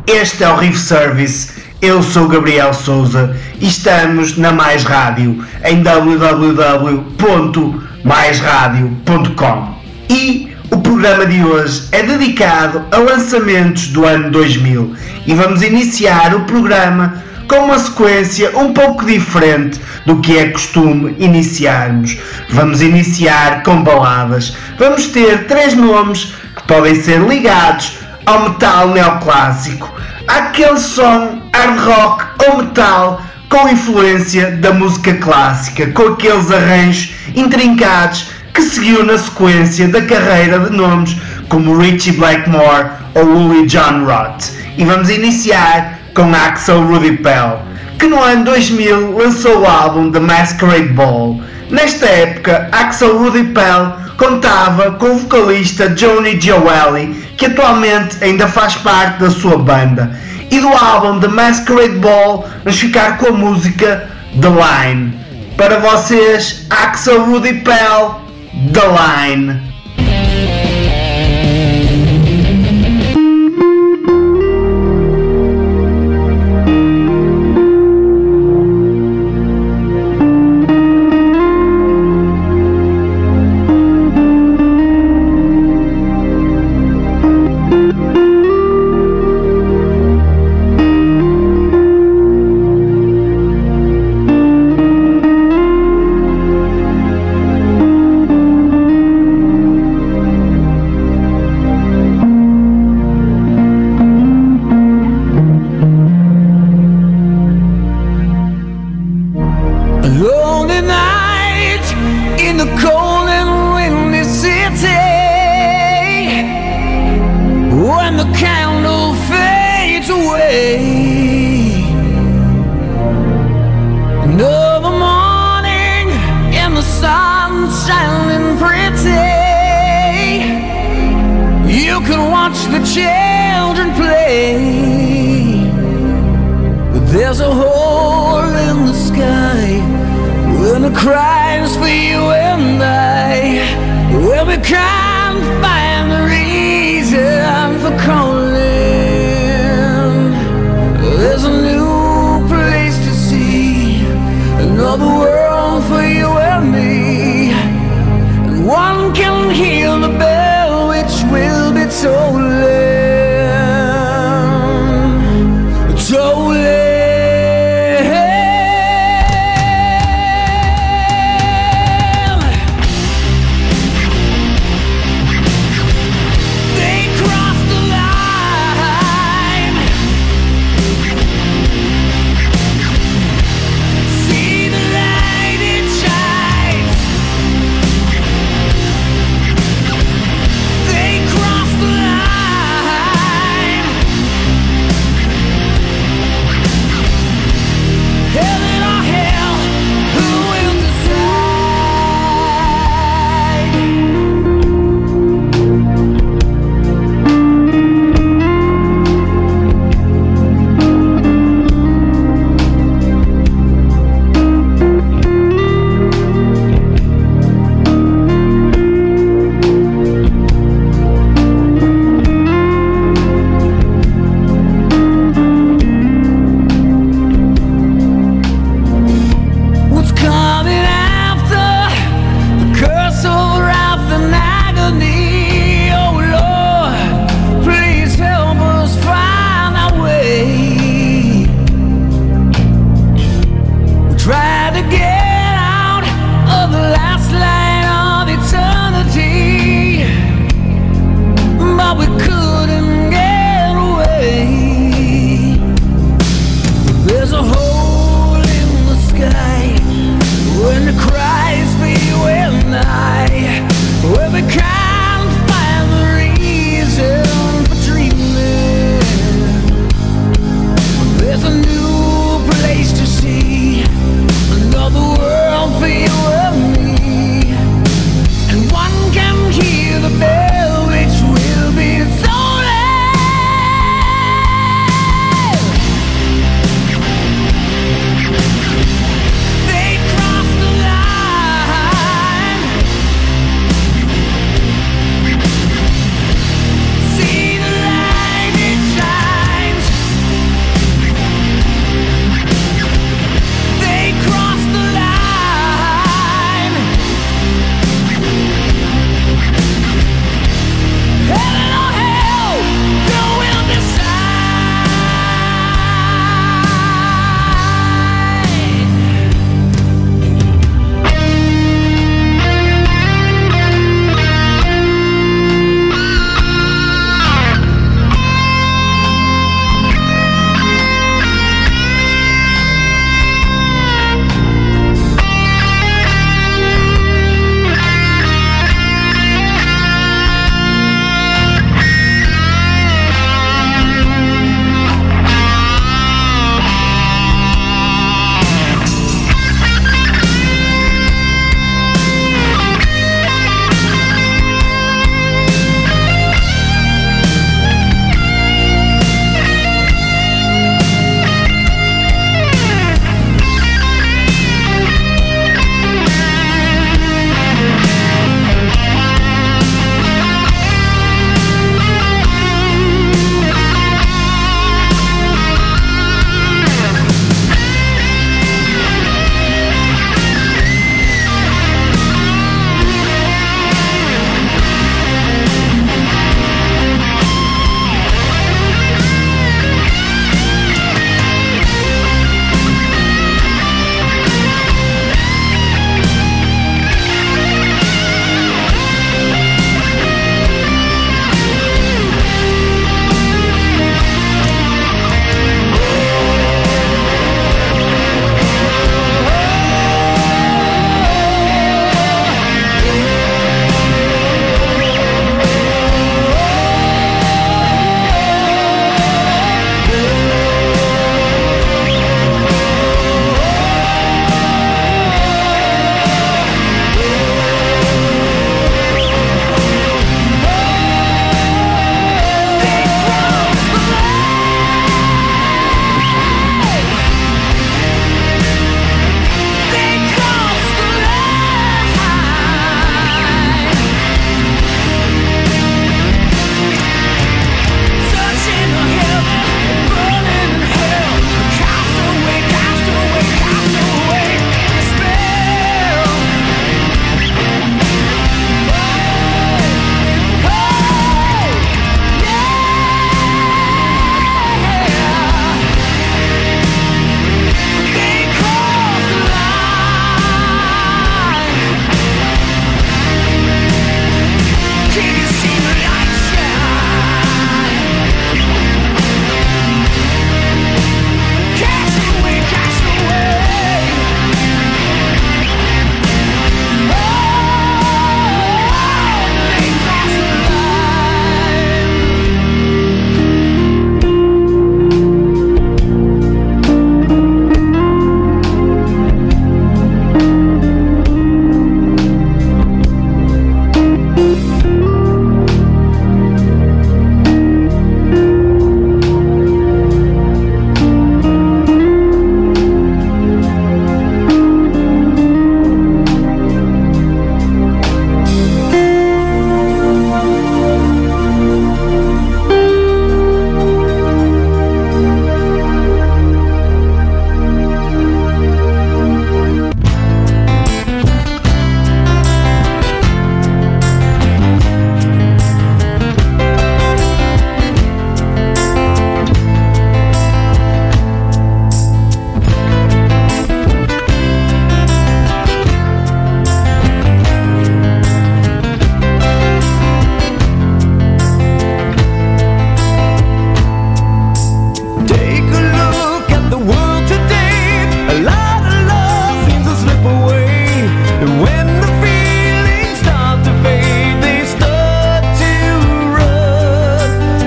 Este é o Riff Service, eu sou o Gabriel Souza e estamos na Mais Rádio em www.maisradio.com. E o programa de hoje é dedicado a lançamentos do ano 2000 e vamos iniciar o programa com uma sequência um pouco diferente do que é costume iniciarmos. Vamos iniciar com baladas. Vamos ter 3 nomes que podem ser ligados ao metal neoclássico, àquele som hard rock ou metal com influência da música clássica, com aqueles arranjos intrincados que seguiu na sequência da carreira de nomes como Ritchie Blackmore ou Uli Jon Roth. E vamos iniciar com Axel Rudi Pell, que no ano 2000 lançou o álbum The Masquerade Ball. Nesta época, Axel Rudi Pell contava com o vocalista Johnny Gioeli, que atualmente ainda faz parte da sua banda. E do álbum The Masquerade Ball vamos ficar com a música The Line. Para vocês, Axel Rudi Pell, The Line. There's a hole in the sky when it cries for you and I. Well, we can't find the reason for calling. There's a new place to see, another world for you and me. And one can hear the bell which will be tolling. See the light, it shines.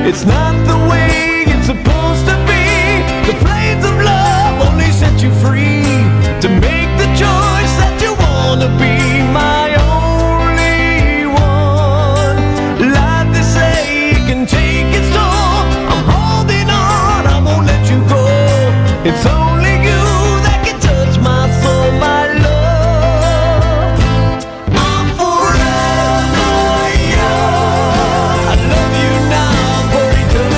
It's not the way it's supposed to be. The flames of love only set you free to make the choice that you wanna be my only one. Life, they say, it can take its toll. I'm holding on, I won't let you go. It's only you that can touch my soul, my love. I'm forever young. I love you now for eternity.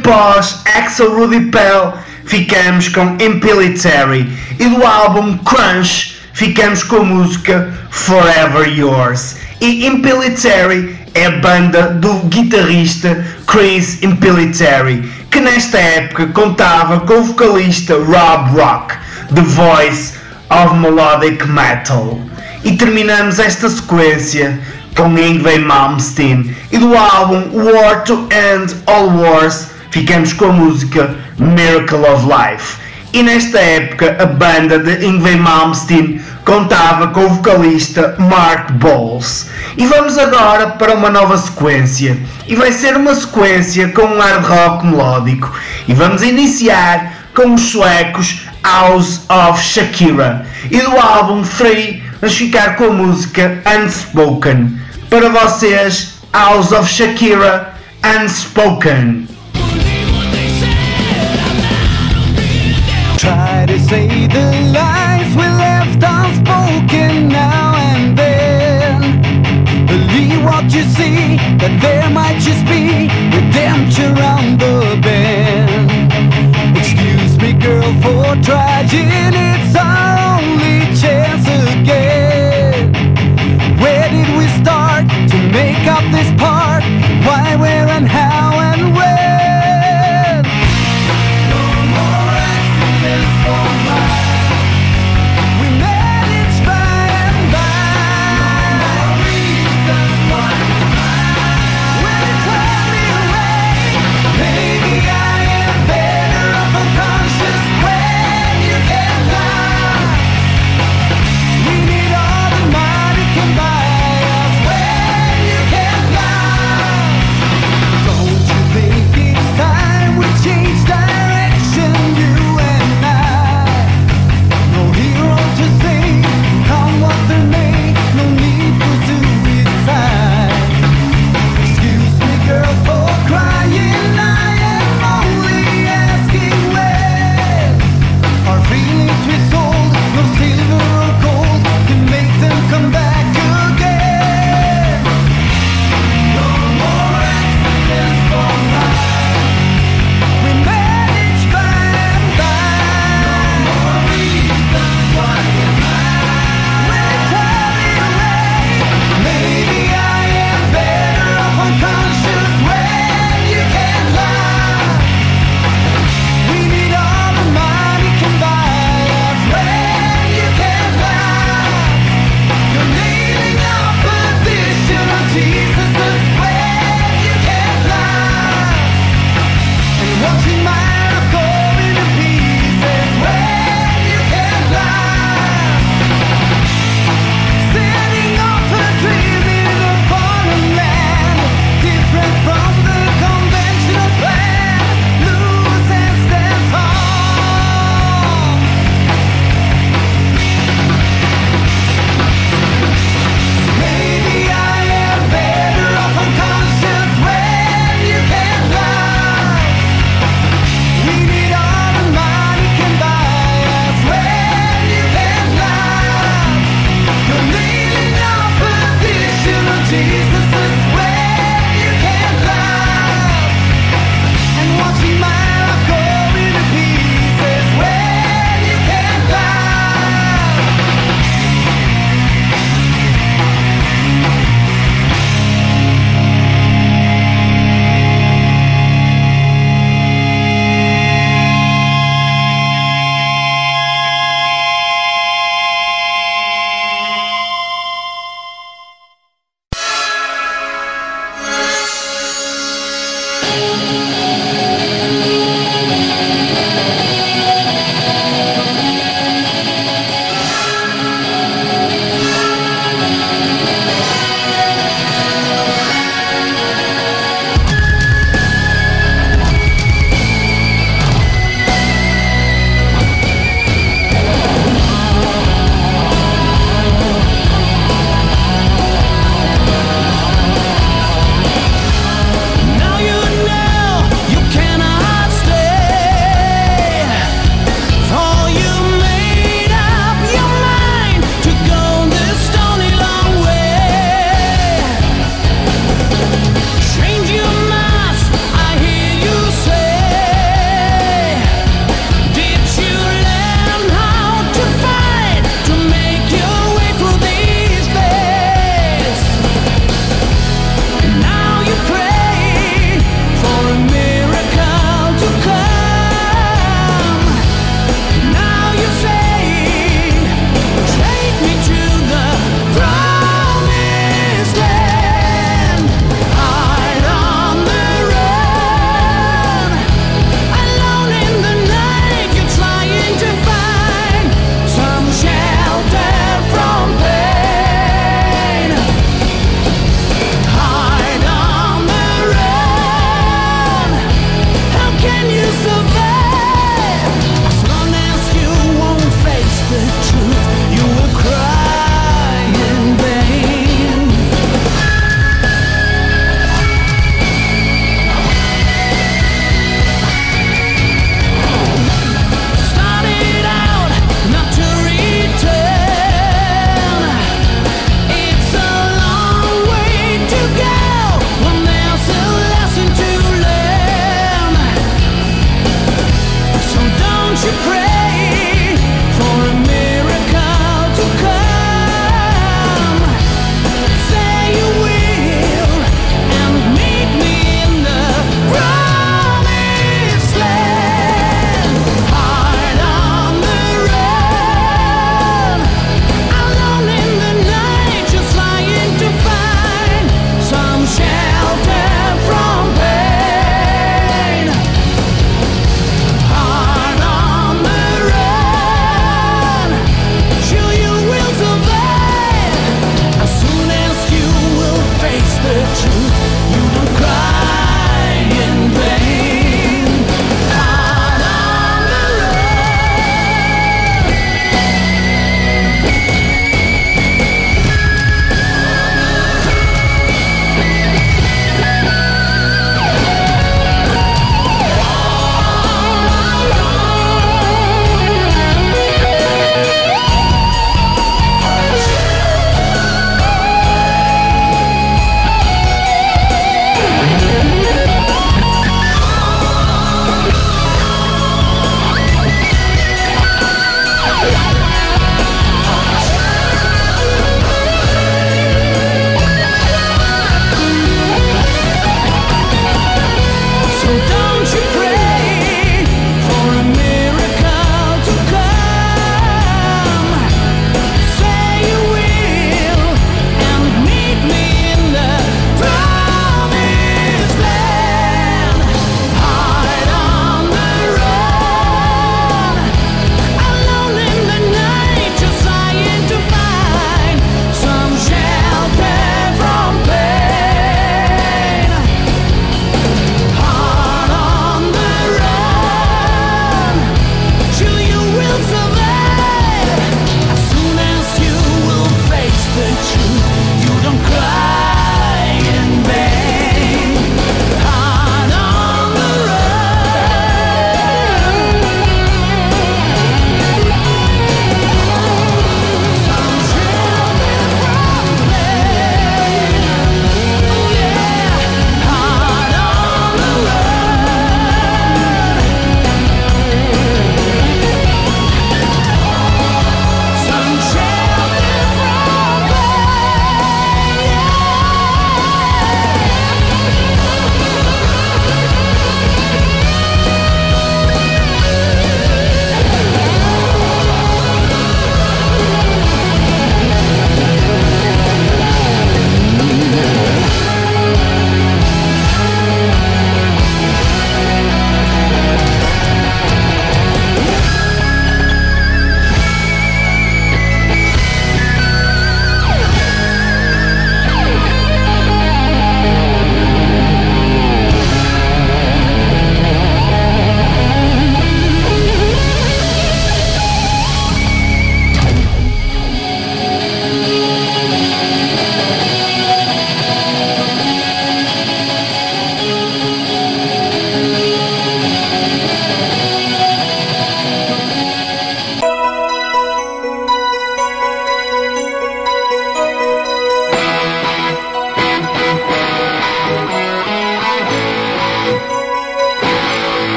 após Axel Rudy Pell ficamos com Impilitary e do álbum Crunch ficamos com a música Forever Yours. E Impilitary é a banda do guitarrista Chris Impilitary, que nesta época contava com o vocalista Rob Rock, The Voice of Melodic Metal. E terminamos esta sequência com Yngwie Malmsteen e do álbum War to End All Wars ficamos com a música Miracle of Life. E nesta época a banda de Yngwie Malmsteen contava com o vocalista Mark Bowles. E vamos agora para uma nova sequência, e vai ser uma sequência com um hard rock melódico, e vamos iniciar com os suecos House of Shakira, e do álbum Free vamos ficar com a música Unspoken. Para vocês, House of Shakira, Unspoken. Try to say the lies we left unspoken now and then. Believe what you see, that there might just be redemption around the bend. Excuse me, girl, for trying, it's our only chance again. Where did we start to make up this part? Why, where, and how, and when?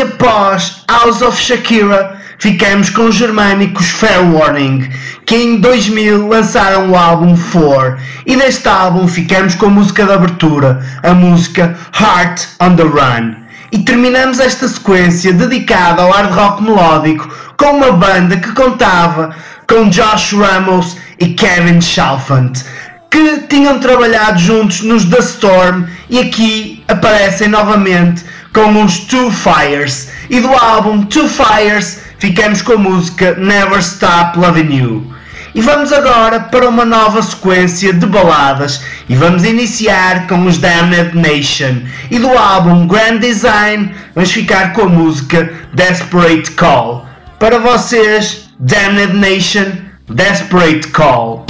E após House of Shakira, ficamos com os germânicos Fair Warning, que em 2000 lançaram o álbum 4, e deste álbum ficamos com a música de abertura, a música Heart on the Run. E terminamos esta sequência dedicada ao hard rock melódico com uma banda que contava com Josh Ramos e Kevin Chalfant, que tinham trabalhado juntos nos The Storm e aqui aparecem novamente com os Two Fires. E do álbum Two Fires ficamos com a música Never Stop Loving You. E vamos agora para uma nova sequência de baladas e vamos iniciar com os Damned Nation. E do álbum Grand Design vamos ficar com a música Desperate Call. Para vocês, Damned Nation, Desperate Call.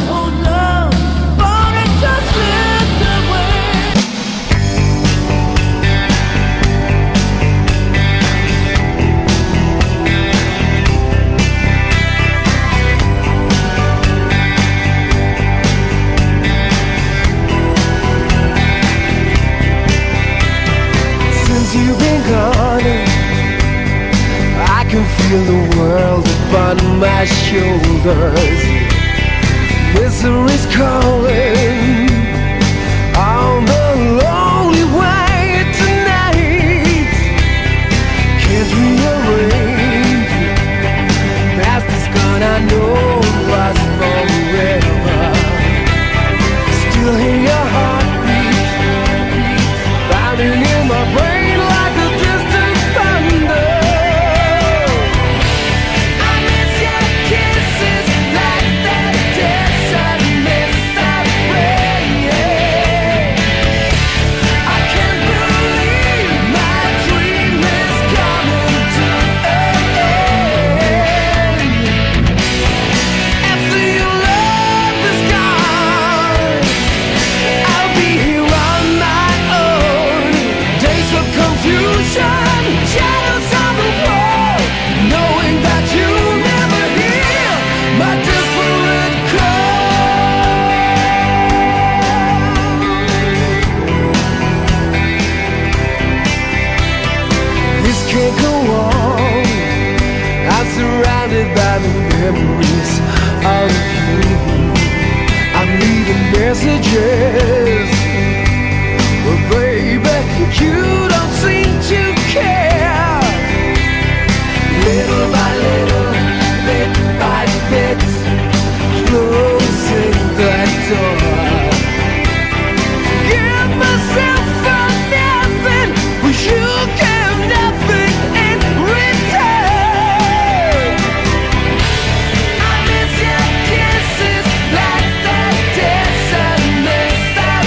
Feel the world upon my shoulders. Misery's calling on the lonely way tonight. Can't rearrange. Past is gone, I know it was forever. Still hear your heartbeat pounding in my brain like a distant thunder. By the memories of you, I'm leaving messages, but baby, you don't seem to care. Little by little, bit by bit, closing that door. Give myself for nothing, but you give nothing in return. Kisses like that desert mist I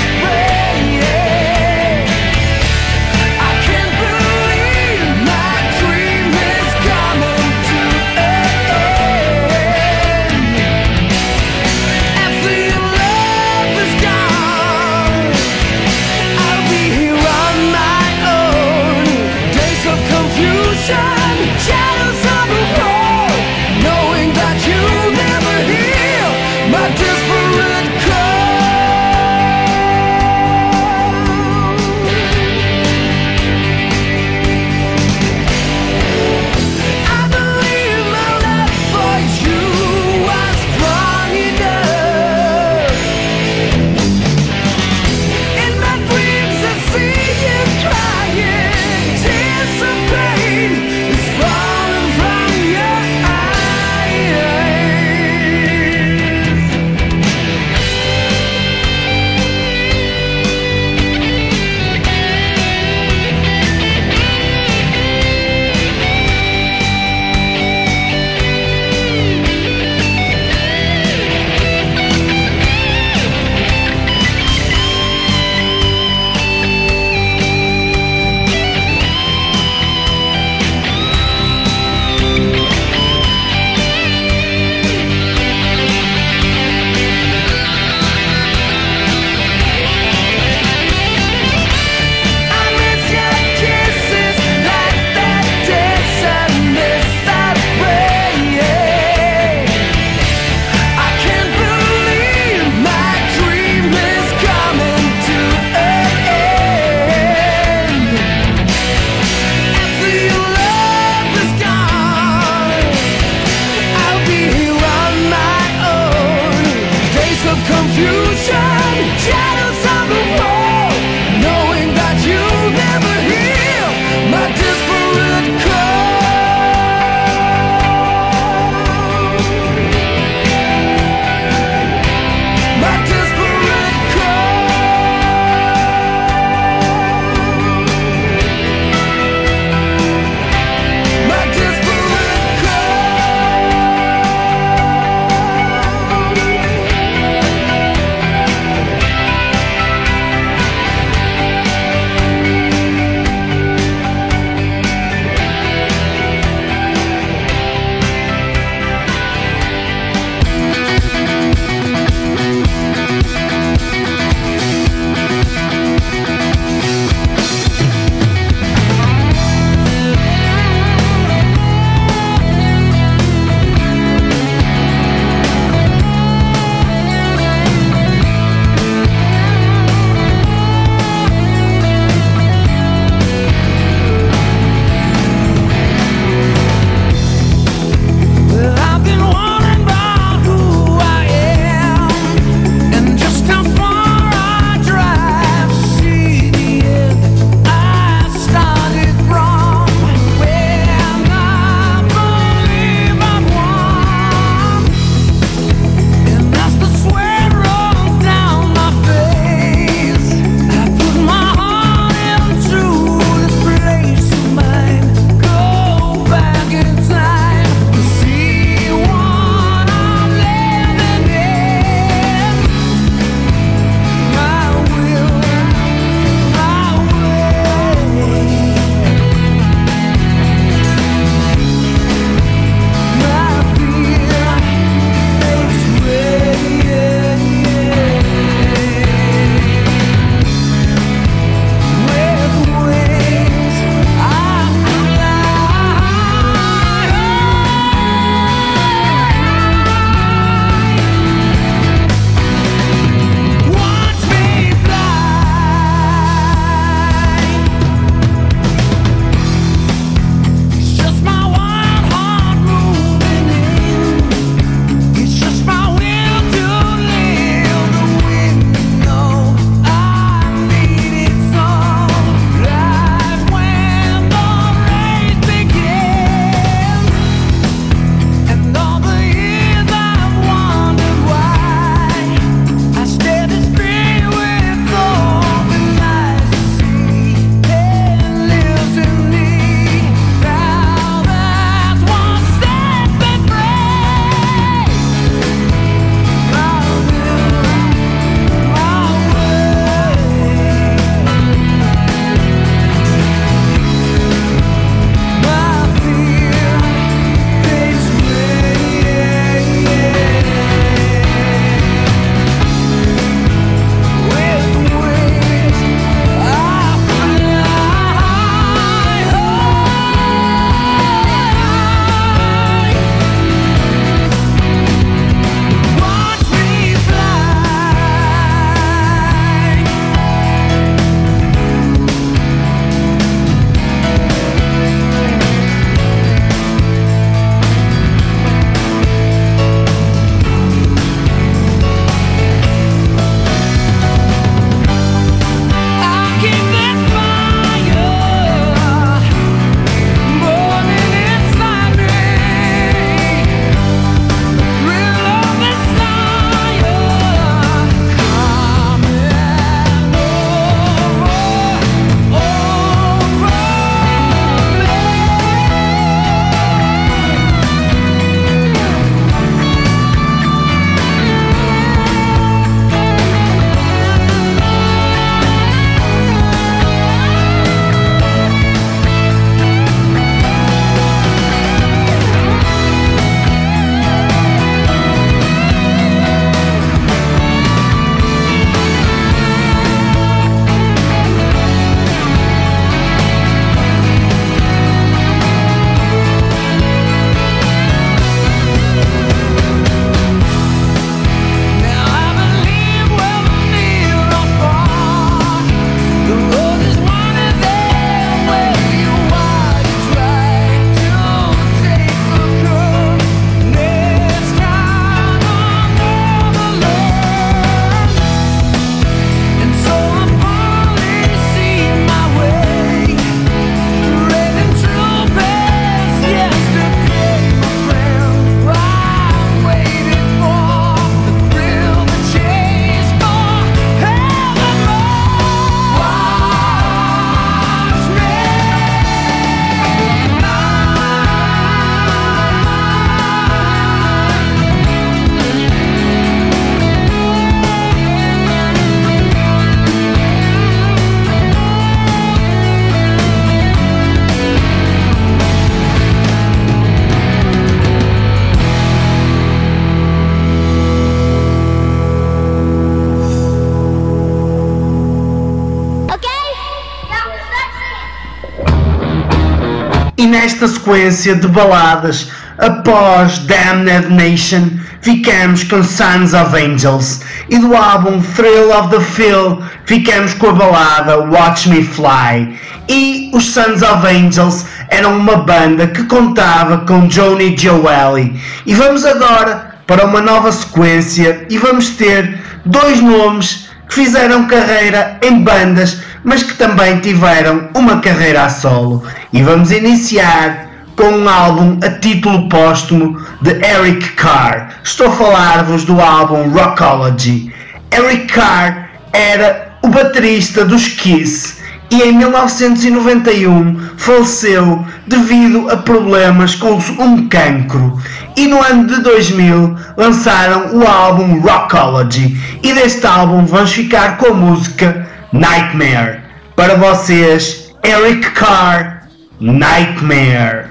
nesta sequência de baladas, após Damned Nation, ficamos com Sons of Angels, e do álbum Thrill of the Fill ficamos com a balada Watch Me Fly. E os Sons of Angels eram uma banda que contava com Johnny Gioeli. E vamos agora para uma nova sequência e vamos ter dois nomes que fizeram carreira em bandas, mas que também tiveram uma carreira a solo. E vamos iniciar com um álbum a título póstumo de Eric Carr. Estou a falar-vos do álbum Rockology. Eric Carr era o baterista dos Kiss e em 1991 faleceu devido a problemas com um cancro. E no ano de 2000 lançaram o álbum Rockology, e deste álbum vamos ficar com a música Nightmare. Para vocês, Eric Carr, Nightmare.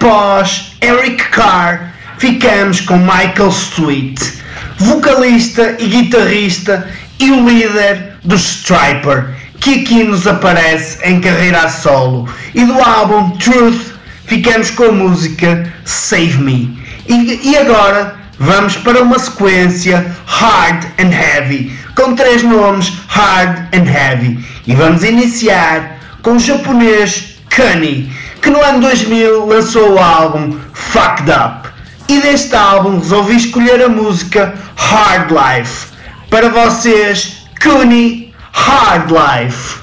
após Eric Carr, ficamos com Michael Sweet, vocalista e guitarrista e o líder dos Stryper, que aqui nos aparece em carreira a solo, e do álbum Truth ficamos com a música Save Me. E agora vamos para uma sequência Hard and Heavy, com 3 nomes Hard and Heavy, e vamos iniciar com o japonês Kuni, que no ano 2000 lançou o álbum Fucked Up, e deste álbum resolvi escolher a música Hard Life. Para vocês, Kuni, Hard Life.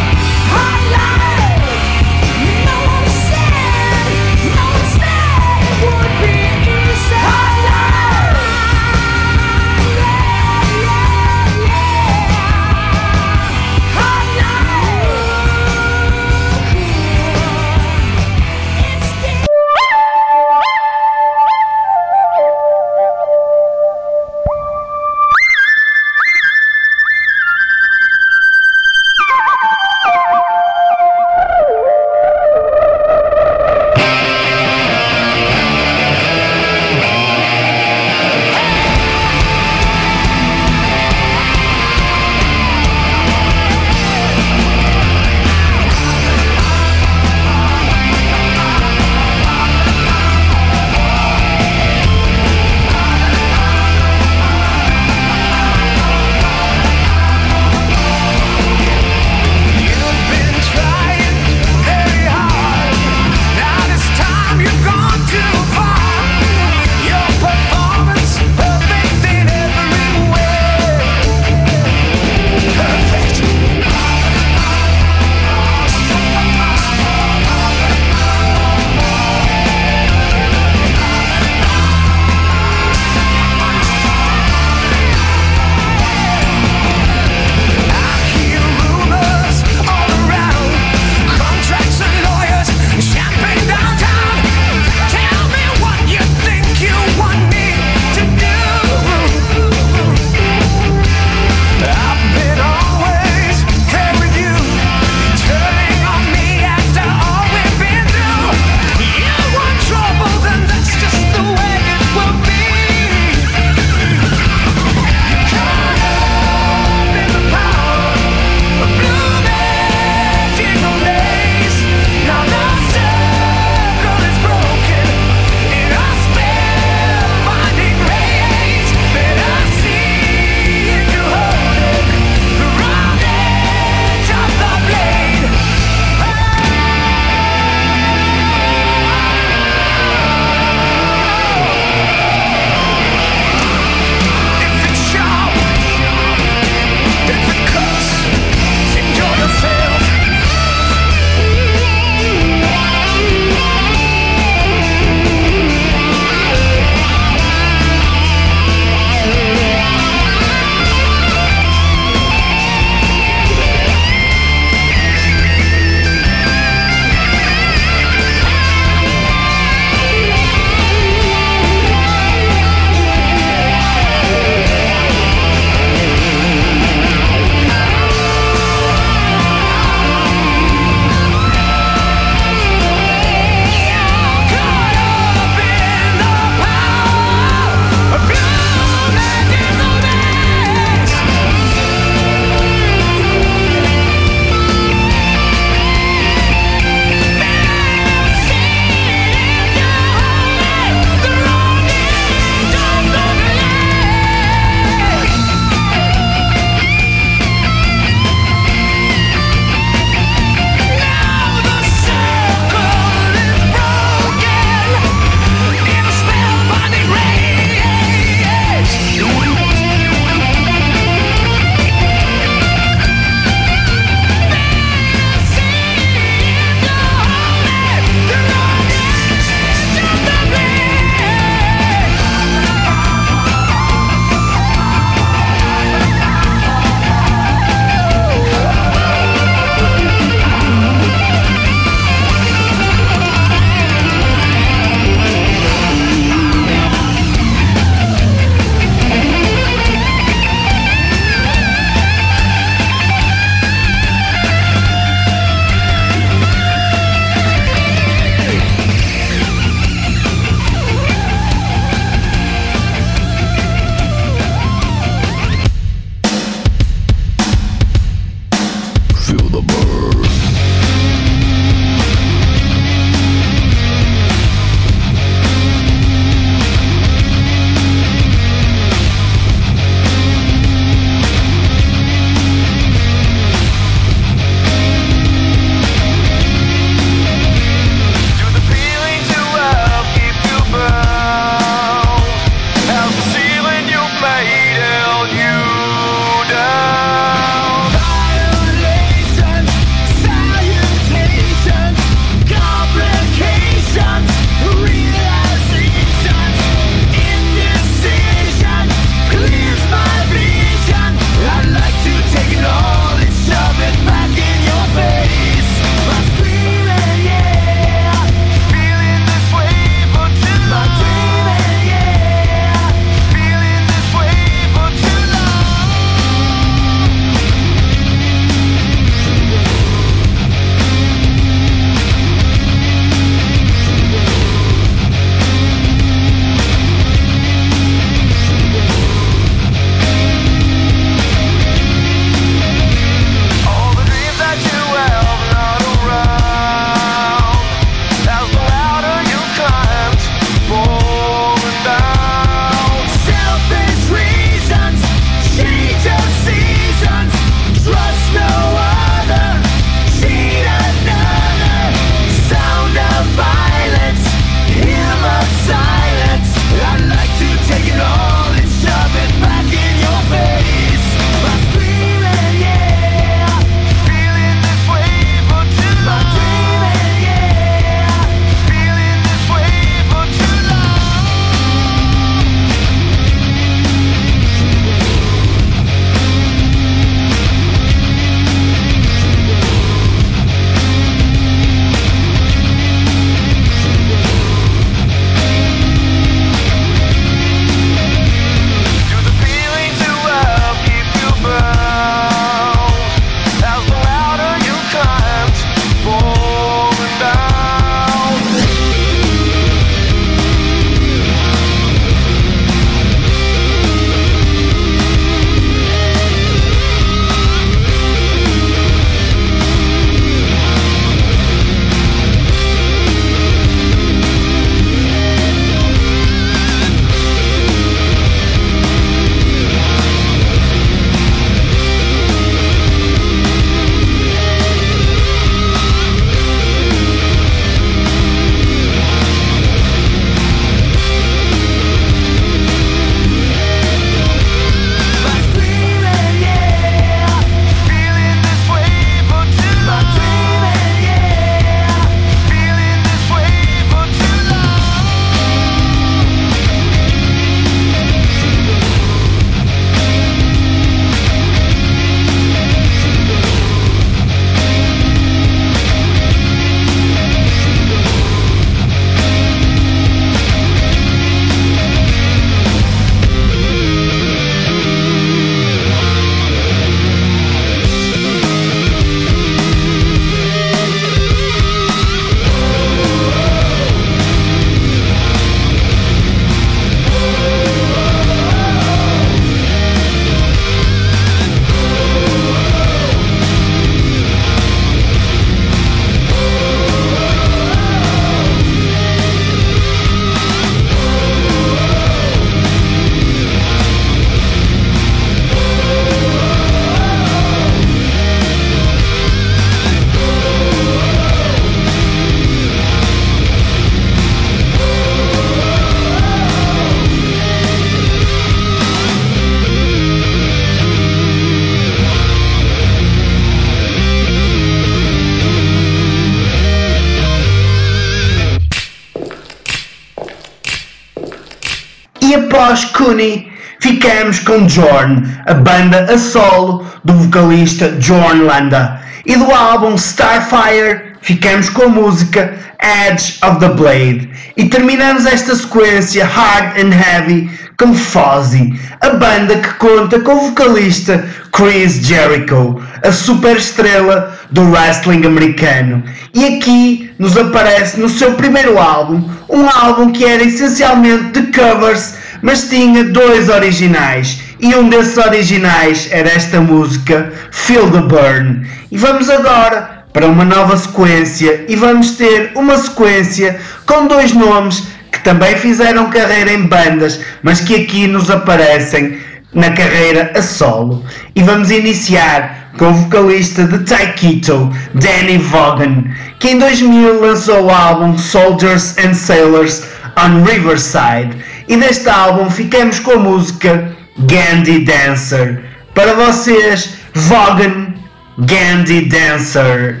E após Cooney, ficamos com Jorn, a banda a solo do vocalista Jorn Landa. E do álbum Starfire, ficamos com a música Edge of the Blade. E terminamos esta sequência Hard and Heavy com Fozzy, a banda que conta com o vocalista Chris Jericho, a super estrela do wrestling americano. E aqui nos aparece no seu primeiro álbum, um álbum que era essencialmente de covers, mas tinha 2 originais. E um desses originais era esta música, Feel the Burn. E vamos agora para uma nova sequência, e vamos ter uma sequência com 2 nomes que também fizeram carreira em bandas, mas que aqui nos aparecem na carreira a solo. E vamos iniciar com o vocalista de Taikito, Danny Vaughan, que em 2000 lançou o álbum Soldiers and Sailors on Riverside. E deste álbum ficamos com a música Gandhi Dancer. Para vocês, Vaughan, Gandhi Dancer.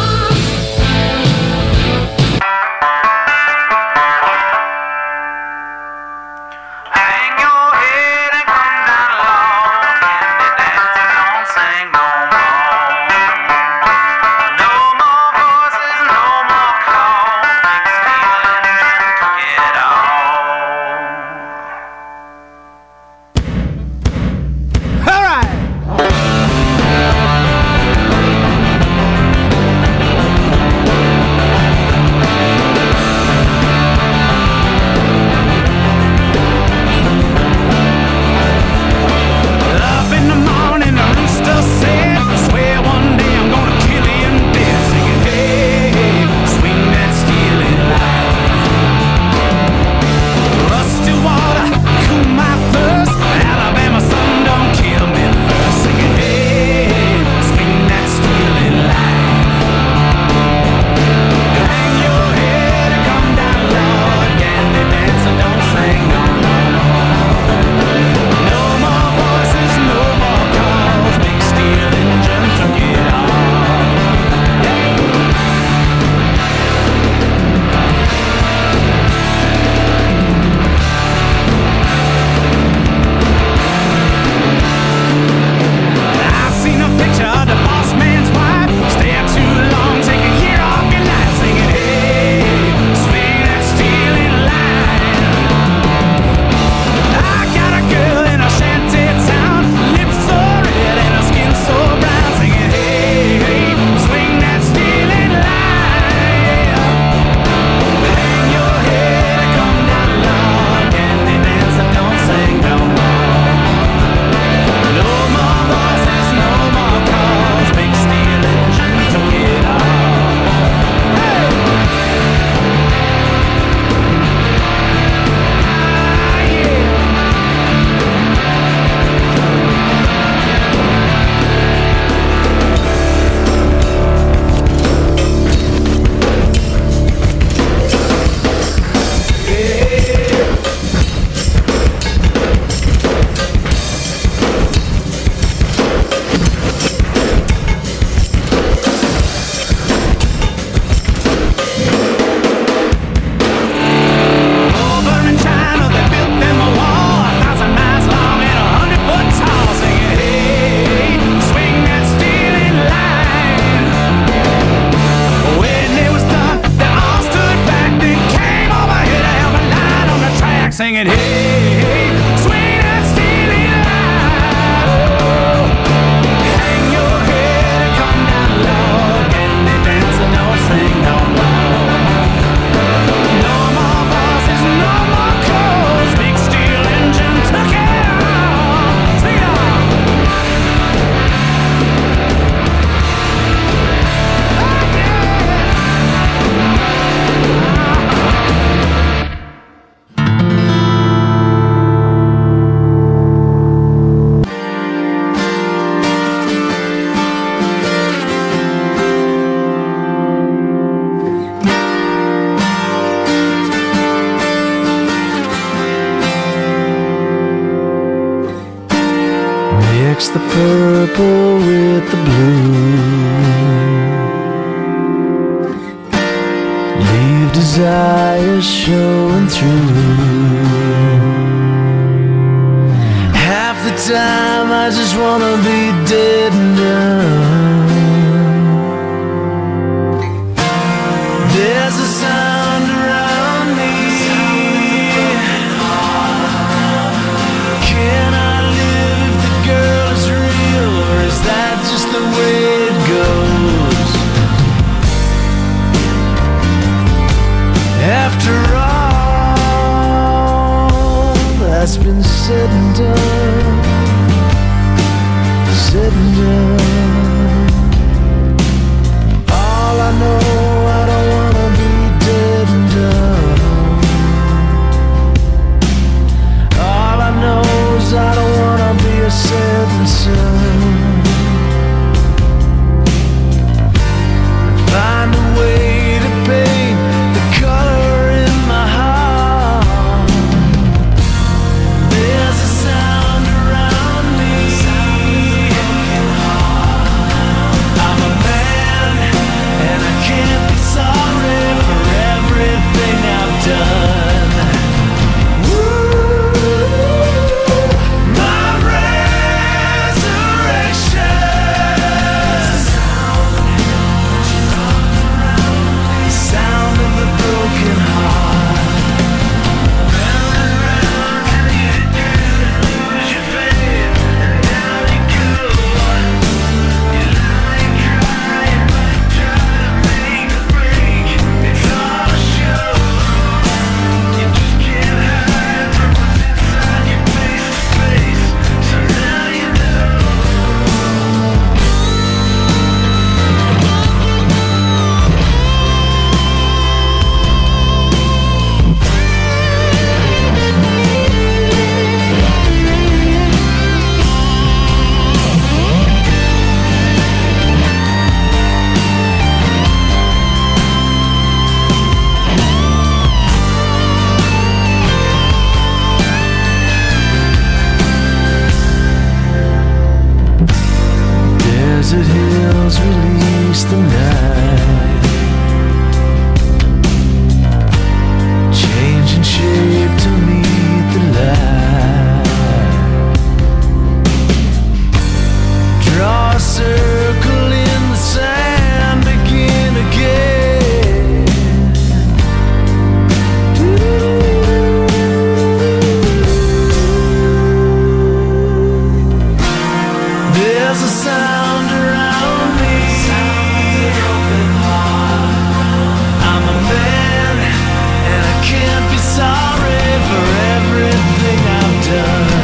Singing, hey, hey, swing that steely line. Hang your head and come down low. Gandhi dancer, don't sing no more. No more bosses, no more clothes. Big steel engine took it all. Sing it all. Oh, yeah. Mix the purple with the blue. Leave desire showing through. time I just wanna be dead and done. There's a sound around me. Can I live if the girl is real, or is that just the way it goes? After all that's been said and done, said and done, all I know, I don't wanna be dead and done. All I know is I don't wanna be a setting sun. Find a way to paint the color in my heart. There's a sound around me. I'm a man, and I can't be sorry for everything I've done. Woo, my resurrection. Sound of a broken heart. Desert hills release the night, changing shape to meet the light. Draw a circle in the sand, begin again. There's a sound around me. I'm a man, and I can't be sorry for everything I've done.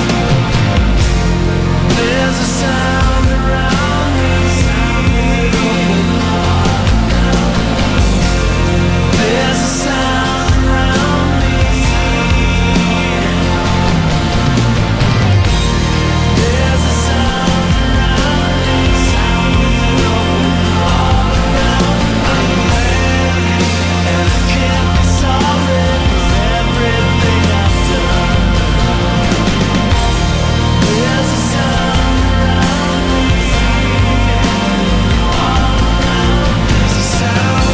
There's a sound around me. There's a sound around me. There's a sound around me. I'm a man, and I can't be sorry for everything I've done. There's a sound around me. There's a sound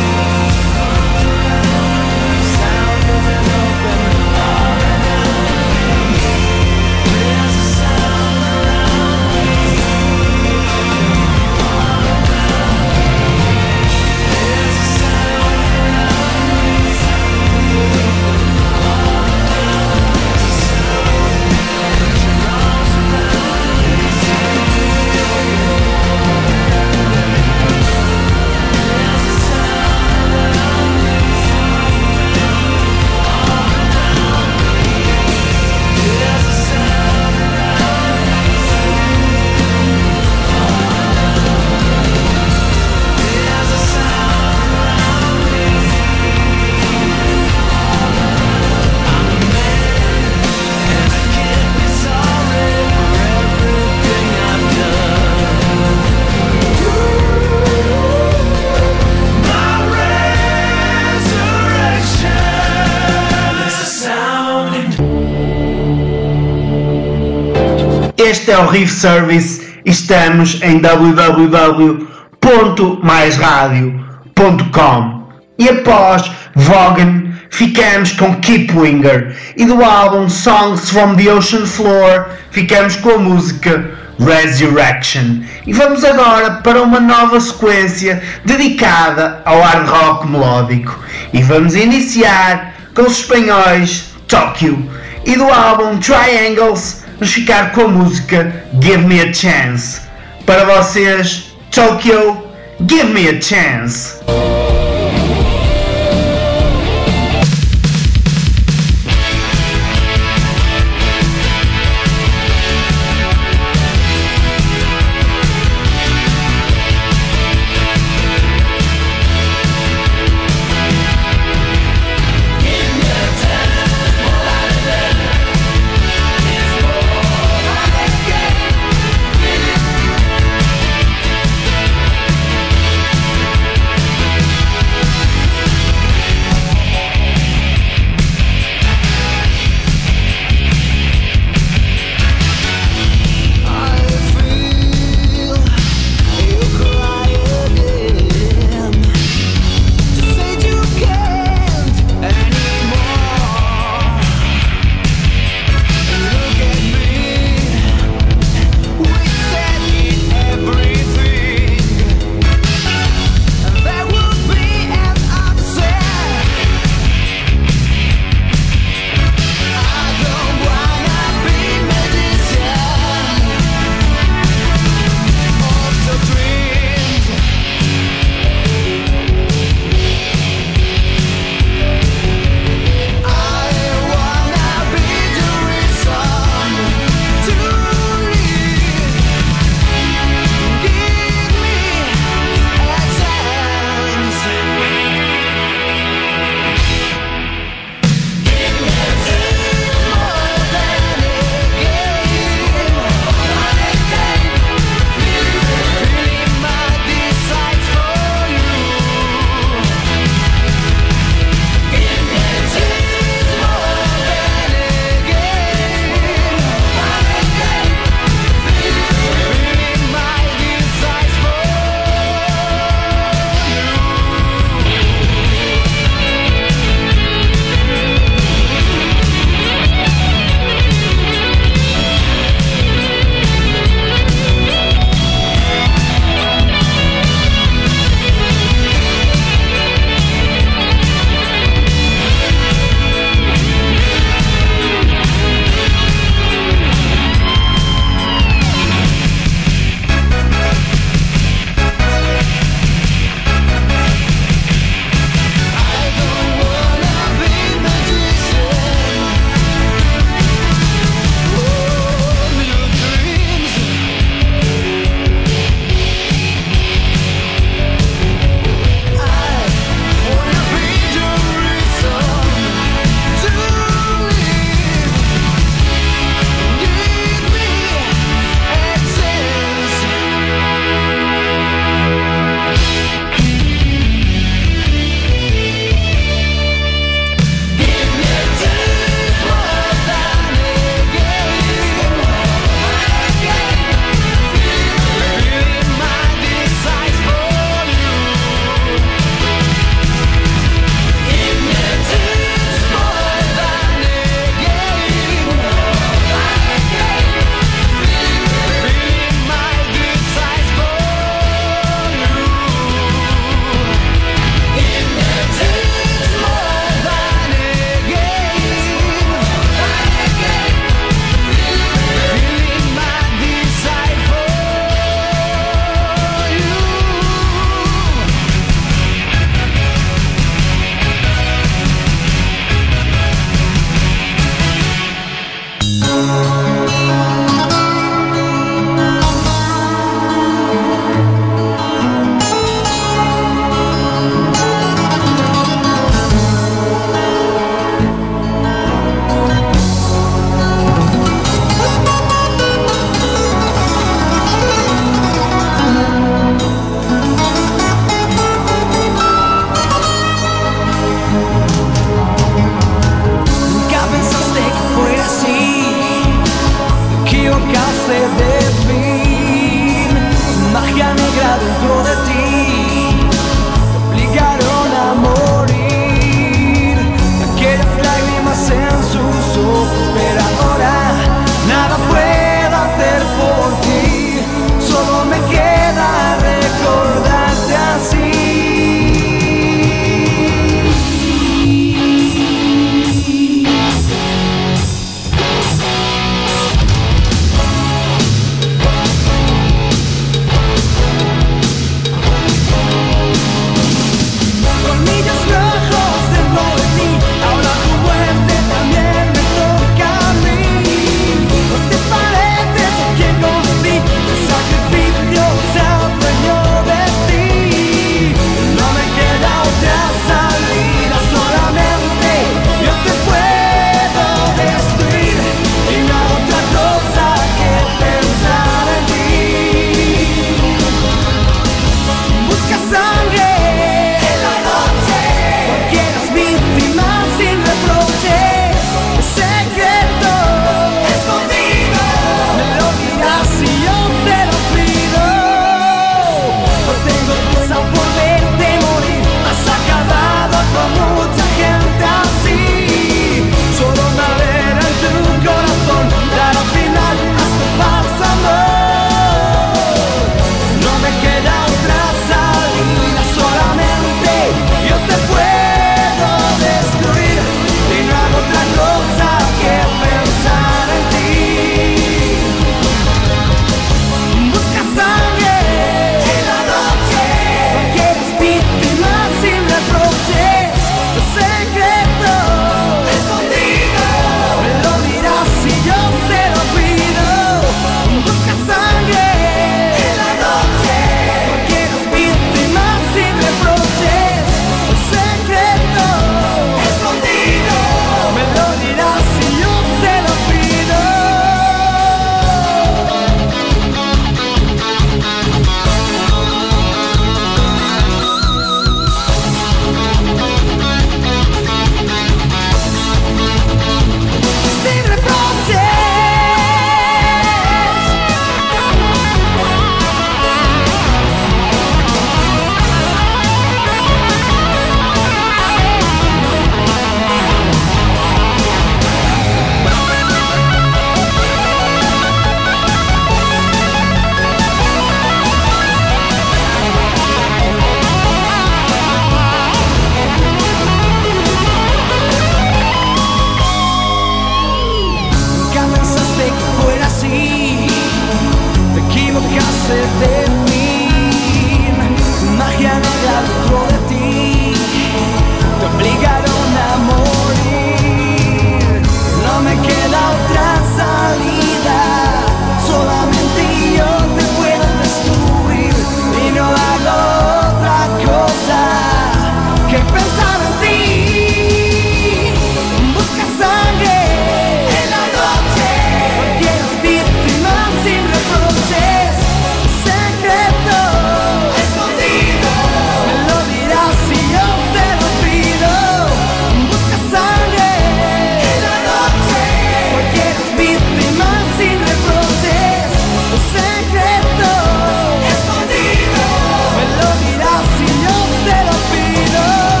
of an open heart. There's a sound around me. There's a sound around me. Este é o Riff Service e estamos em www.maisradio.com. E após Vogan ficamos com Keep Winger, e do álbum Songs from the Ocean Floor ficamos com a música Resurrection. E vamos agora para uma nova sequência dedicada ao hard rock melódico, e vamos iniciar com os espanhóis Tokyo, e do álbum Triangles vamos ficar com a música Give Me a Chance. Para vocês, Tokyo, Give Me a Chance.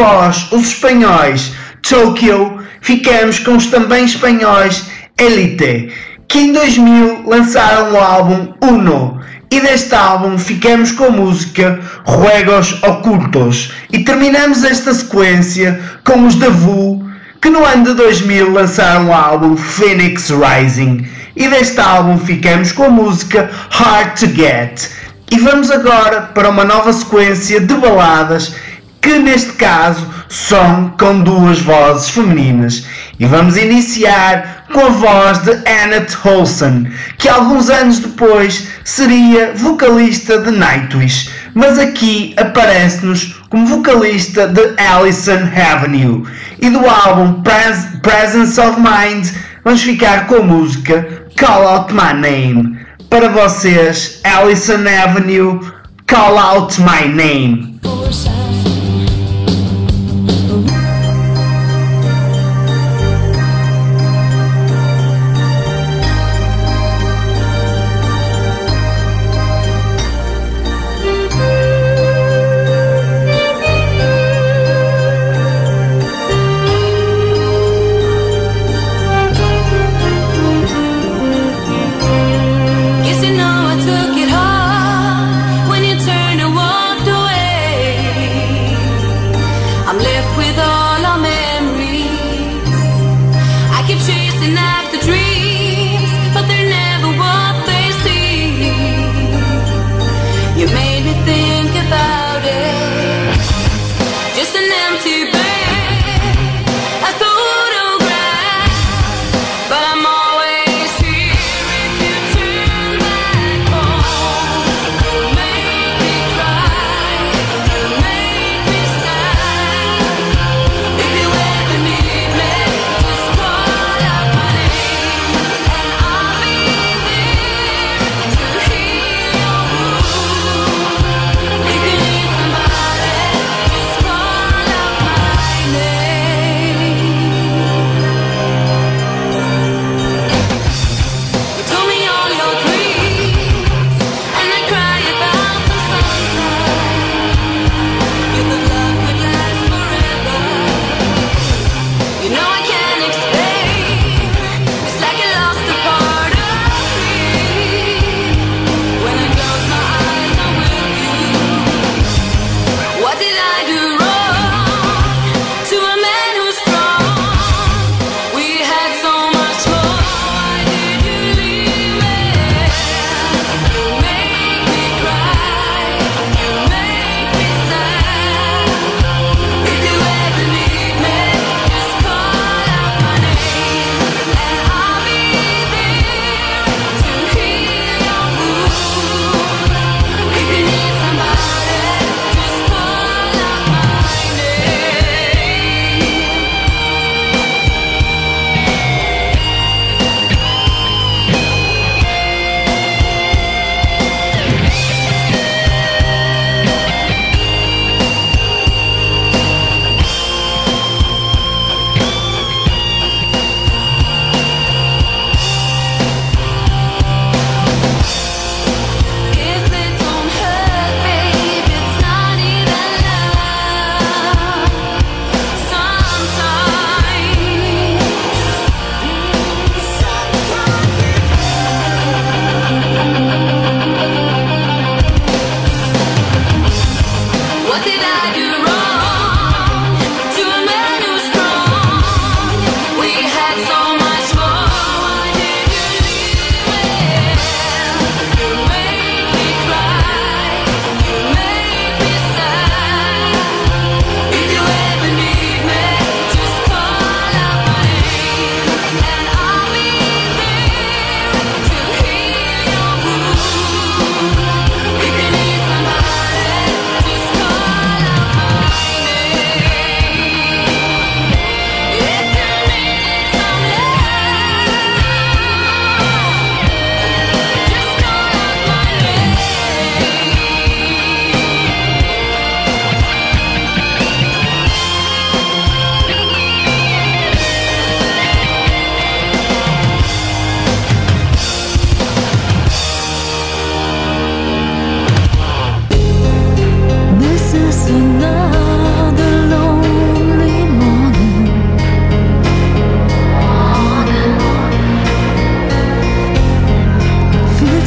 após os espanhóis Tokyo, ficamos com os também espanhóis Elite, que em 2000 lançaram o álbum Uno, e deste álbum ficamos com a música Juegos Ocultos, e terminamos esta sequência com os The Who, que no ano de 2000 lançaram o álbum Phoenix Rising, e deste álbum ficamos com a música Hard to Get. E vamos agora para uma nova sequência de baladas, que neste caso são com duas vozes femininas. E vamos iniciar com a voz de Annette Olson, que alguns anos depois seria vocalista de Nightwish, mas aqui aparece-nos como vocalista de Alison Avenue. E do álbum Presence of Mind vamos ficar com a música Call Out My Name. Para vocês, Alison Avenue, Call Out My Name. Took it hard when you turned and walked away.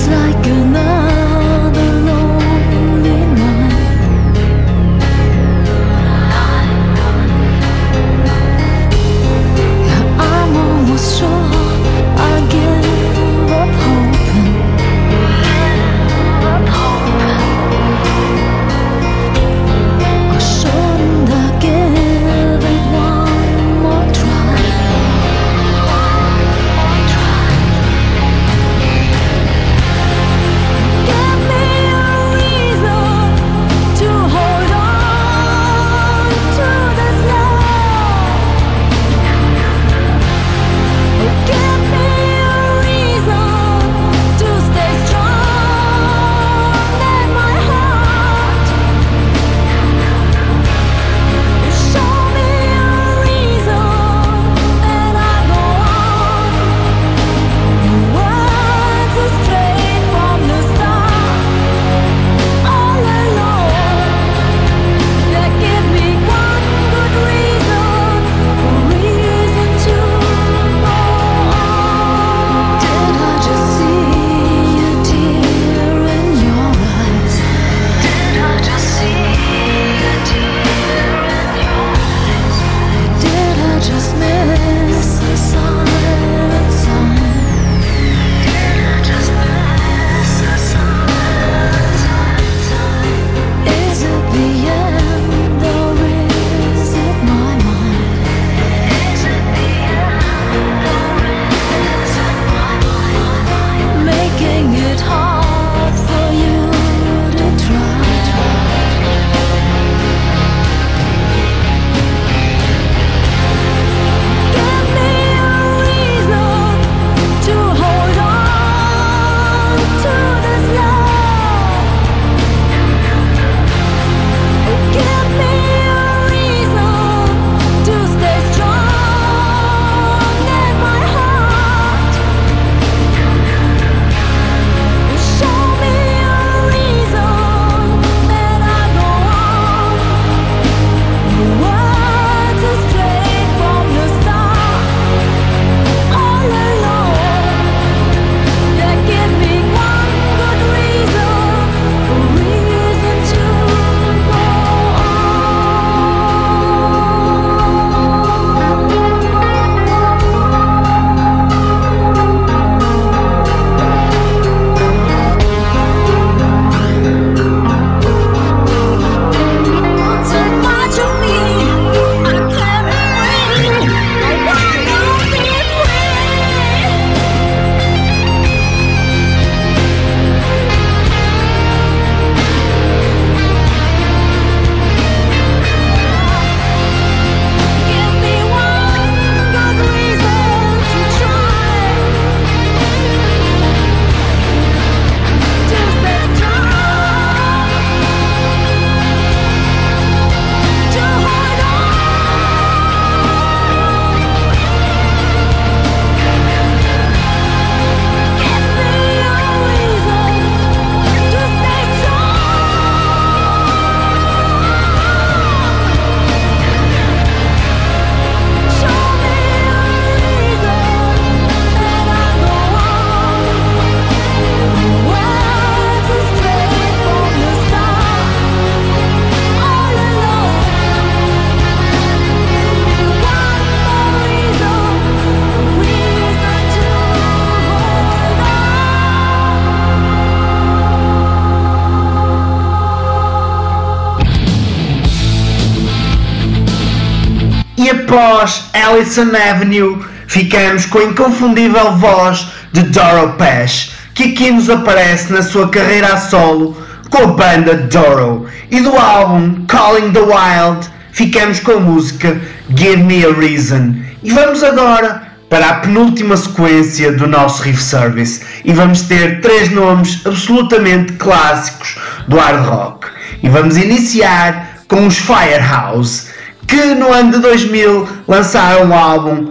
E após Allison Avenue, ficamos com a inconfundível voz de Doro Pesch, que aqui nos aparece na sua carreira a solo com a banda Doro. E do álbum Calling the Wild, ficamos com a música Give Me a Reason. E vamos agora para a penúltima sequência do nosso Riff Service. E vamos ter 3 nomes absolutamente clássicos do hard rock. E vamos iniciar com os Firehouse, que no ano de 2000 lançaram o álbum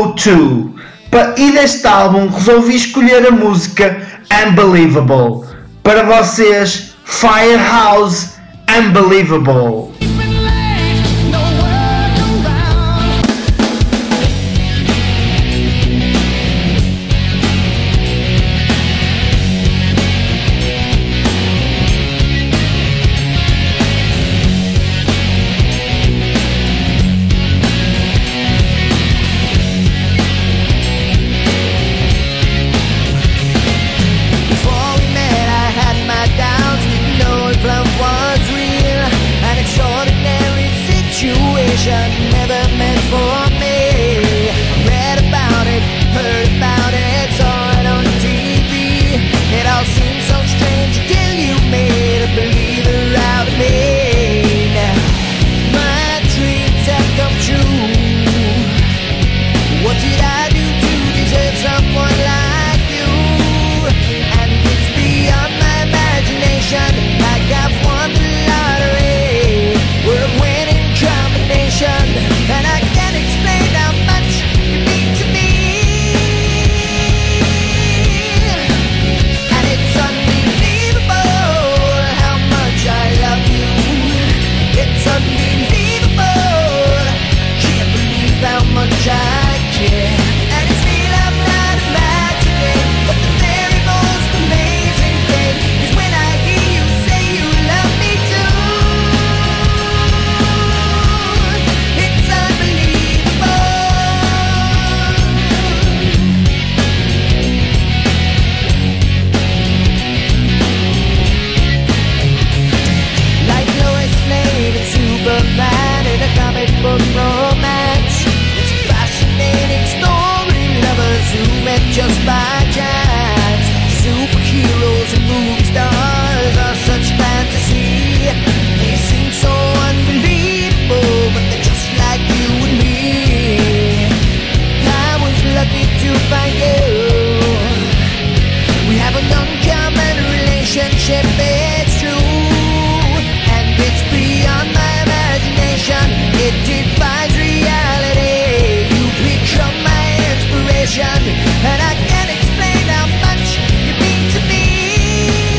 O2. E deste álbum resolvi escolher a música Unbelievable. Para vocês, Firehouse Unbelievable. heroes and movie stars are such fantasy. They seem so unbelievable, but they're just like you and me. I was lucky to find you. We have an uncommon relationship, it's true, and it's beyond my imagination. It defies reality. You become my inspiration, and I can't explain how much you mean to me.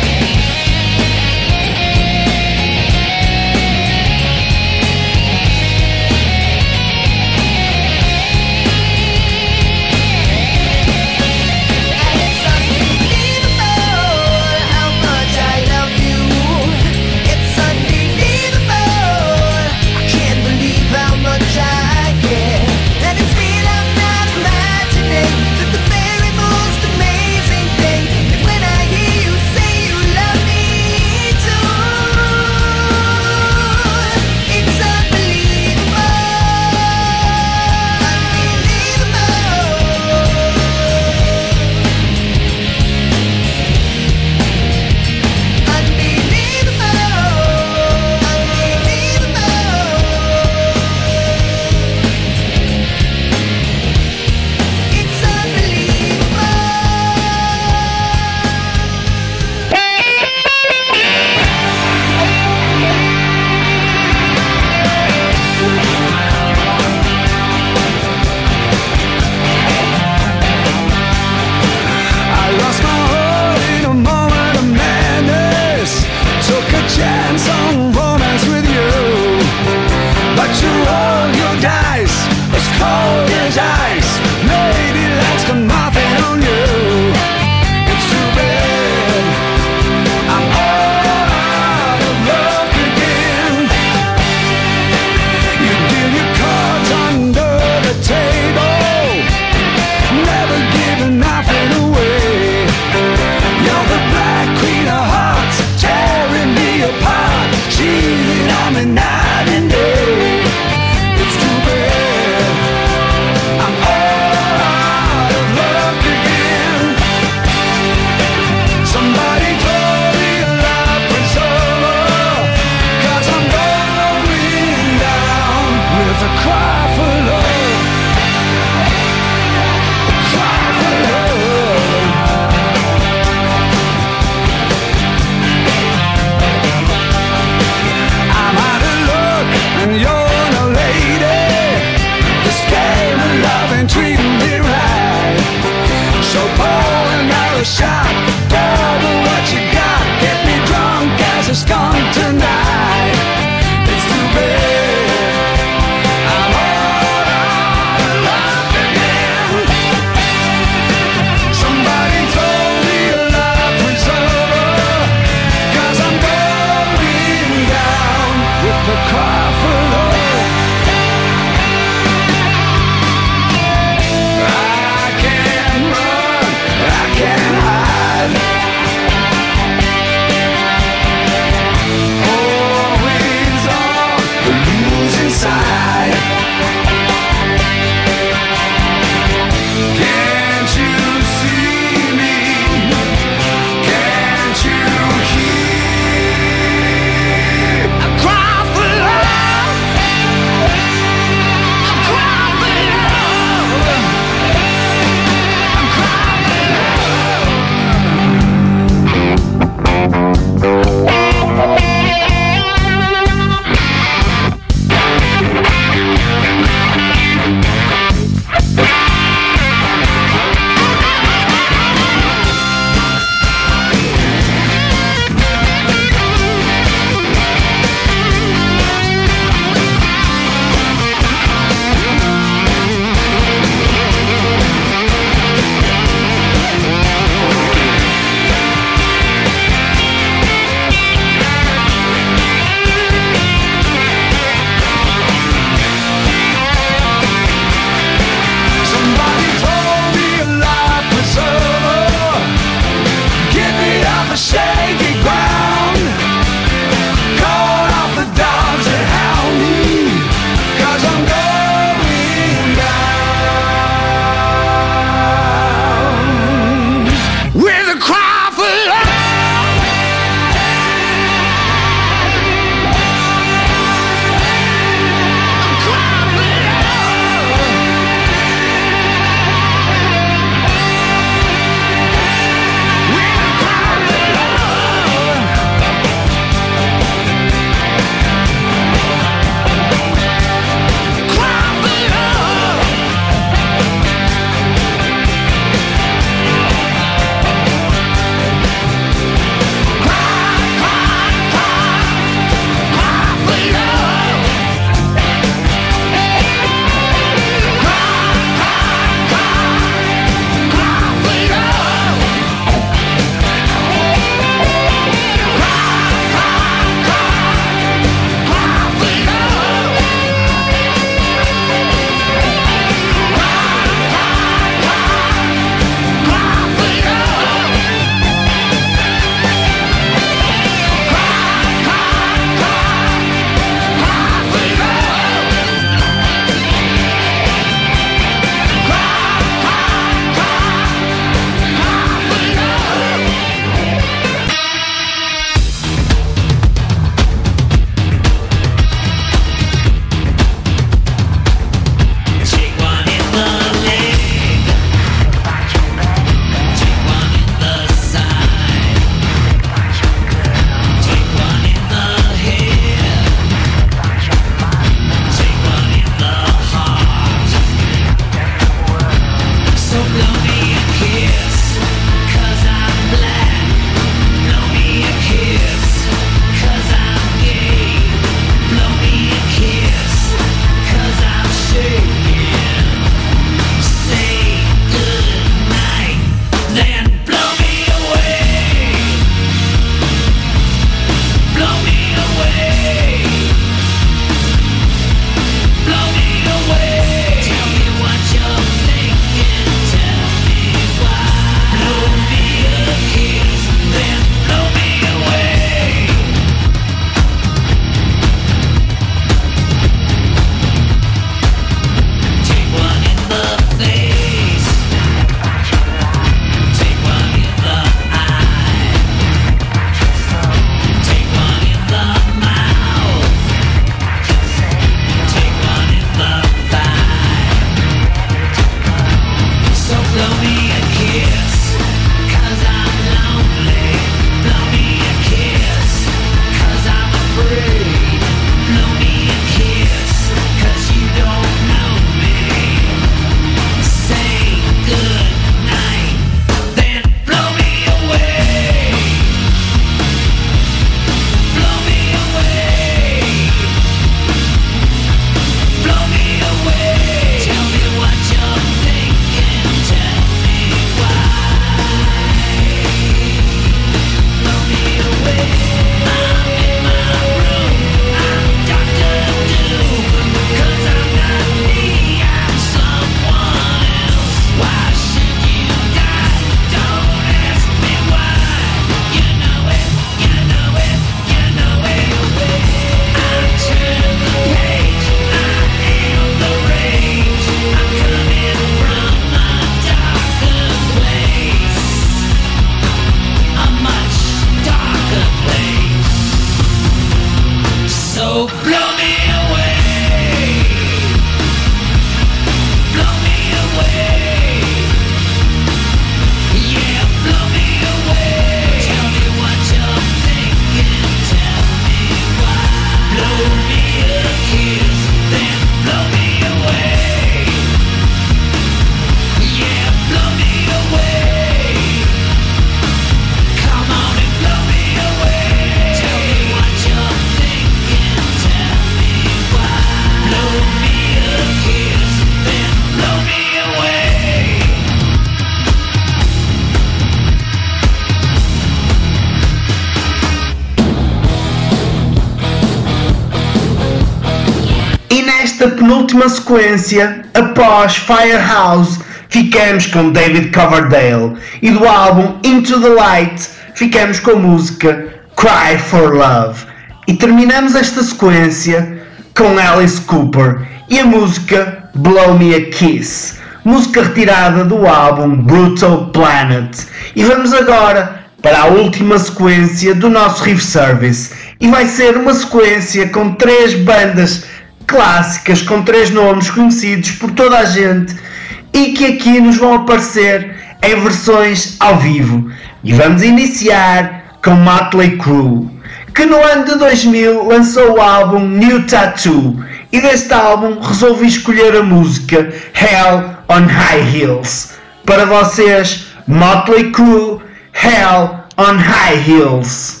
nesta penúltima sequência, após Firehouse, ficamos com David Coverdale e do álbum Into the Light ficamos com a música Cry for Love. E terminamos esta sequência com Alice Cooper e a música Blow Me a Kiss, música retirada do álbum Brutal Planet. E vamos agora para a última sequência do nosso Riff Service, e vai ser uma sequência com 3 bandas clássicas, com 3 nomes conhecidos por toda a gente e que aqui nos vão aparecer em versões ao vivo. E vamos iniciar com Motley Crue, que no ano de 2000 lançou o álbum New Tattoo, e deste álbum resolvi escolher a música Hell on High Heels. Para vocês, Motley Crue, Hell on High Heels.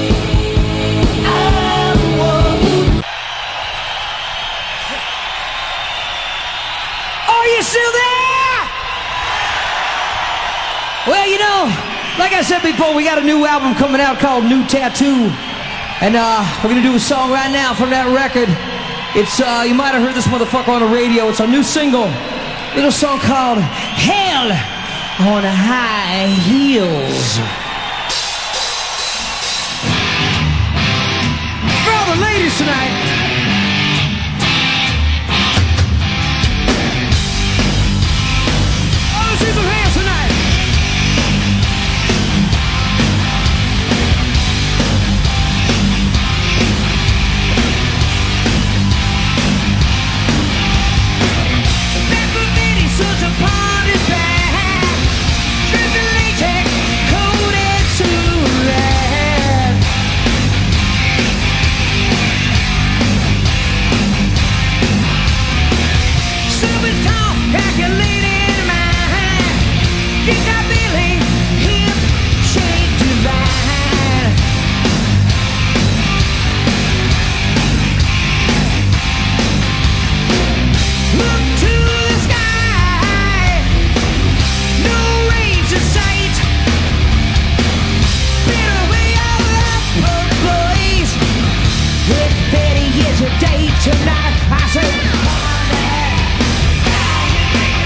Are you still there? Well, you know, like I said before, we got a new album coming out called New Tattoo. And we're gonna do a song right now from that record. It's, you might have heard this motherfucker on the radio. It's our new single. Little song called Hell on High Heels. For all the ladies tonight. Oh, let's see some hands tonight. Such a party's bad, dripping latex, coated to red. Stupid talk, calculated mind, guitar Billy, hip shake divine. Look to the sky, no rains in sight. Been away all up the place. It's better yesterday tonight. I said,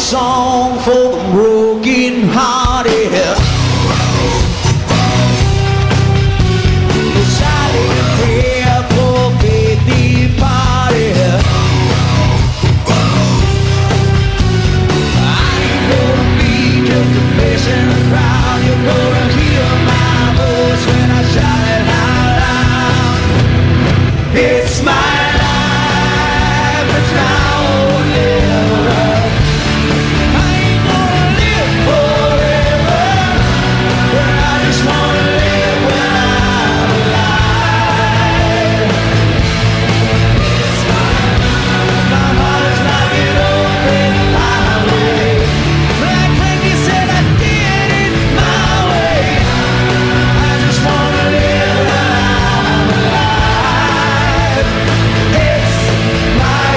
song for the broken hearted. The silent prayer for faith departed. I ain't gonna be just a face in the crowd. You're gonna hear my voice when I shout it out loud. It's my life, it's now or never. I ain't gonna live forever, but I just wanna live when I'm alive. It's my life, my heart is like an open highway. Like Frankie said, I did it my way. I just wanna live when I'm alive. It's my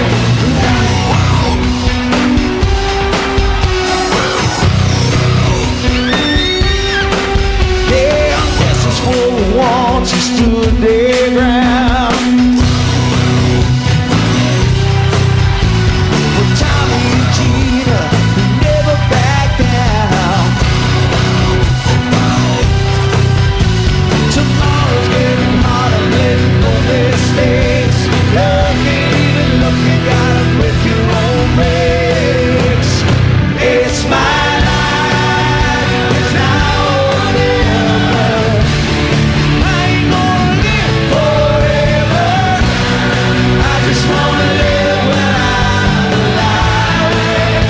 yeah, this is for the ones who stood their ground. For Tommy and Gina, who never back down. Tomorrow's getting harder, making no mistakes. Love ain't even look, you gotta break your own breaks. It's my life, it's now or never. I ain't gonna live forever. I just wanna live when I'm alive.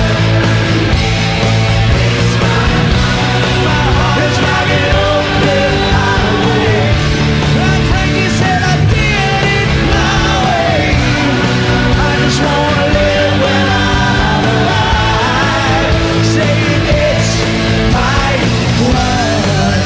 It's my heart is like an open highway. Like Frankie said, I did it my way. I just wanna live when I'm alive. Saying it's my world.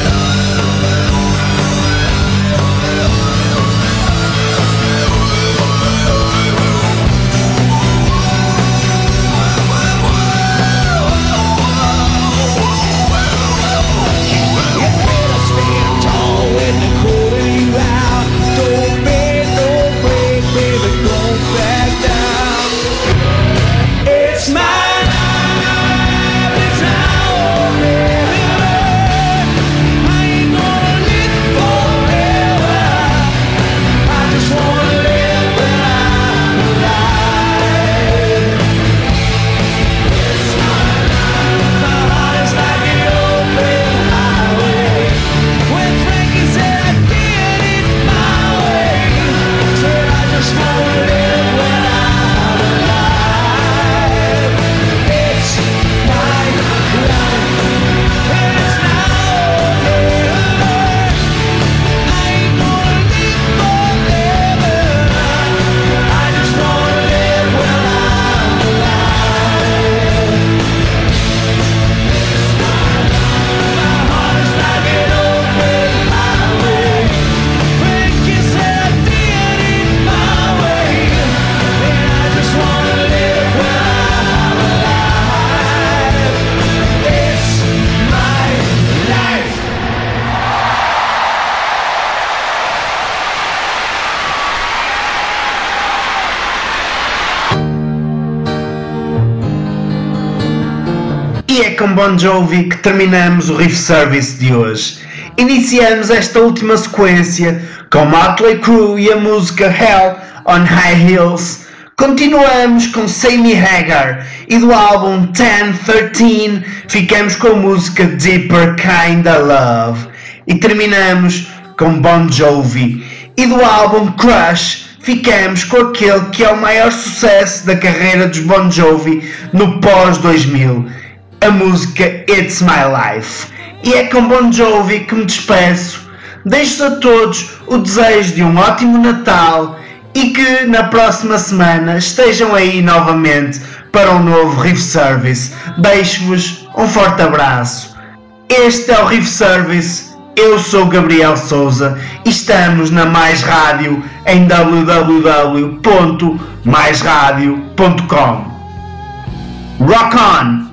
You better stand tall when they're calling you out. Don't bend, don't break, baby, don't back down. It's my life, it's now or never. I ain't gonna live forever. I just wanna live when I'm alive. It's my life, my heart is like an open highway. When Frankie said I did it my way, said I just wanna live when I'm alive. It's my life, it's now or never. I ain't gonna live forever. I just wanna live when I'm alive. My heart is like an open highway. Frankie said I did it my way, and I just wanna live when I'm alive. It's my life. E é com Bon Jovi que terminamos o Riff Service de hoje. Iniciamos esta última sequência com Motley Crue e a música Hell on High Heels. Continuamos com Sammy Hagar e do álbum 1013 ficamos com a música Deeper Kinda Love. E terminamos com Bon Jovi e do álbum Crush ficamos com aquele que é o maior sucesso da carreira dos Bon Jovi no pós-2000, a música It's My Life. E é com Bon Jovi que me despeço. Deixo a todos o desejo de um ótimo Natal e que na próxima semana estejam aí novamente para um novo Riff Service. Deixo-vos um forte abraço. Este é o Riff Service. Eu sou o Gabriel Souza e estamos na Mais Rádio em www.maisradio.com. Rock on!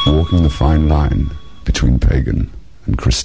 walking the fine line between pagan and Christian.